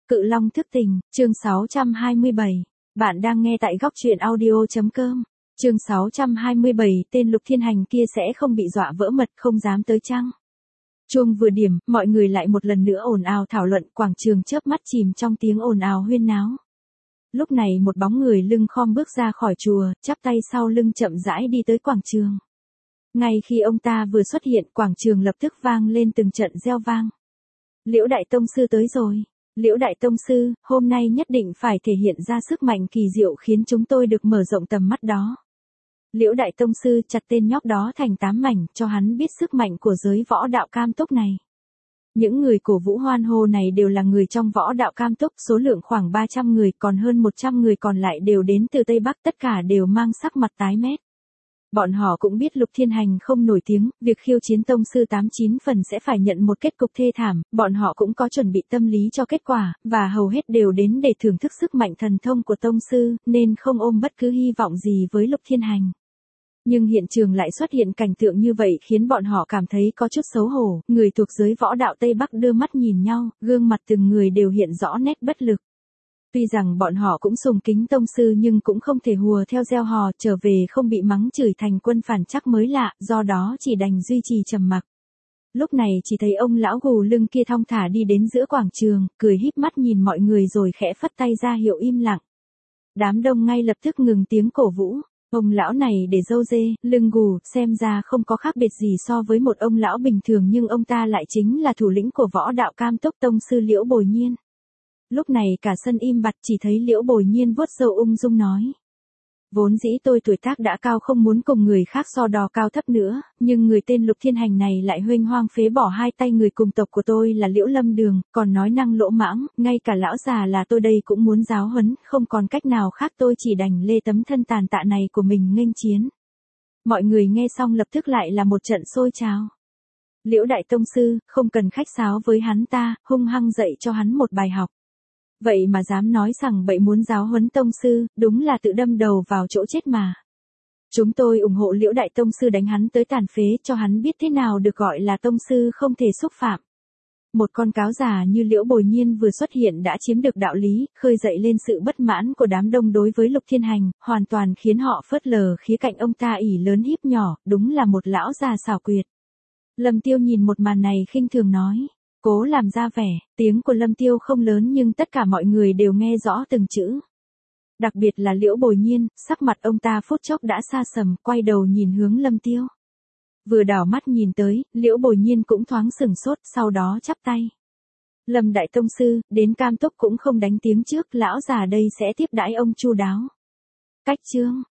Cự Long thức tình, chương 627. Bạn đang nghe tại góc truyện audio.com. Chương 627, tên Lục Thiên Hành kia sẽ không bị dọa vỡ mật, không dám tới chăng? Chuông vừa điểm, mọi người lại một lần nữa ồn ào thảo luận, quảng trường chớp mắt chìm trong tiếng ồn ào huyên náo. Lúc này một bóng người lưng khom bước ra khỏi chùa, chắp tay sau lưng chậm rãi đi tới quảng trường. Ngay khi ông ta vừa xuất hiện, quảng trường lập tức vang lên từng trận reo vang. Liễu Đại Tông Sư tới rồi. Liễu Đại Tông Sư, hôm nay nhất định phải thể hiện ra sức mạnh kỳ diệu khiến chúng tôi được mở rộng tầm mắt đó. Liễu Đại Tông Sư chặt tên nhóc đó thành 8 mảnh, cho hắn biết sức mạnh của giới võ đạo Cam Túc này. Những người cổ vũ hoan hô này đều là người trong võ đạo Cam Túc, số lượng khoảng 300 người, còn hơn 100 người còn lại đều đến từ Tây Bắc, tất cả đều mang sắc mặt tái mét. Bọn họ cũng biết Lục Thiên Hành không nổi tiếng, việc khiêu chiến tông sư 89 phần sẽ phải nhận một kết cục thê thảm, bọn họ cũng có chuẩn bị tâm lý cho kết quả, và hầu hết đều đến để thưởng thức sức mạnh thần thông của tông sư, nên không ôm bất cứ hy vọng gì với Lục Thiên Hành. Nhưng hiện trường lại xuất hiện cảnh tượng như vậy khiến bọn họ cảm thấy có chút xấu hổ, người thuộc giới võ đạo Tây Bắc đưa mắt nhìn nhau, gương mặt từng người đều hiện rõ nét bất lực. Tuy rằng bọn họ cũng sùng kính tông sư nhưng cũng không thể hùa theo gieo hò, trở về không bị mắng chửi thành quân phản chắc mới lạ, do đó chỉ đành duy trì trầm mặc. Lúc này chỉ thấy ông lão gù lưng kia thong thả đi đến giữa quảng trường, cười híp mắt nhìn mọi người rồi khẽ phất tay ra hiệu im lặng. Đám đông ngay lập tức ngừng tiếng cổ vũ. Ông lão này để râu dê, lưng gù, xem ra không có khác biệt gì so với một ông lão bình thường, nhưng ông ta lại chính là thủ lĩnh của võ đạo Cam Túc, tông sư Liễu Bồi Nhiên. Lúc này cả sân im bặt, chỉ thấy Liễu Bồi Nhiên vuốt râu ung dung nói. Vốn dĩ tôi tuổi tác đã cao, không muốn cùng người khác so đo cao thấp nữa, nhưng người tên Lục Thiên Hành này lại huênh hoang phế bỏ hai tay người cùng tộc của tôi là Liễu Lâm Đường, còn nói năng lỗ mãng, ngay cả lão già là tôi đây cũng muốn giáo huấn, không còn cách nào khác, tôi chỉ đành lê tấm thân tàn tạ này của mình nghênh chiến. Mọi người nghe xong lập tức lại là một trận sôi trào. Liễu Đại Tông Sư, không cần khách sáo với hắn ta, hung hăng dạy cho hắn một bài học. Vậy mà dám nói rằng bậy muốn giáo huấn tông sư, đúng là tự đâm đầu vào chỗ chết mà. Chúng tôi ủng hộ Liễu Đại Tông Sư đánh hắn tới tàn phế, cho hắn biết thế nào được gọi là tông sư không thể xúc phạm. Một con cáo già như Liễu Bồi Nhiên vừa xuất hiện đã chiếm được đạo lý, khơi dậy lên sự bất mãn của đám đông đối với Lục Thiên Hành, hoàn toàn khiến họ phớt lờ khía cạnh ông ta ỷ lớn hiếp nhỏ, đúng là một lão già xảo quyệt. Lâm Tiêu nhìn một màn này khinh thường nói. Cố làm ra vẻ, tiếng của Lâm Tiêu không lớn nhưng tất cả mọi người đều nghe rõ từng chữ. Đặc biệt là Liễu Bồi Nhiên, sắc mặt ông ta phút chốc đã xa sầm, quay đầu nhìn hướng Lâm Tiêu. Vừa đảo mắt nhìn tới, Liễu Bồi Nhiên cũng thoáng sửng sốt, sau đó chắp tay. Lâm Đại Tông Sư, đến Cam Túc cũng không đánh tiếng trước, lão già đây sẽ tiếp đãi ông chu đáo. Cách chương,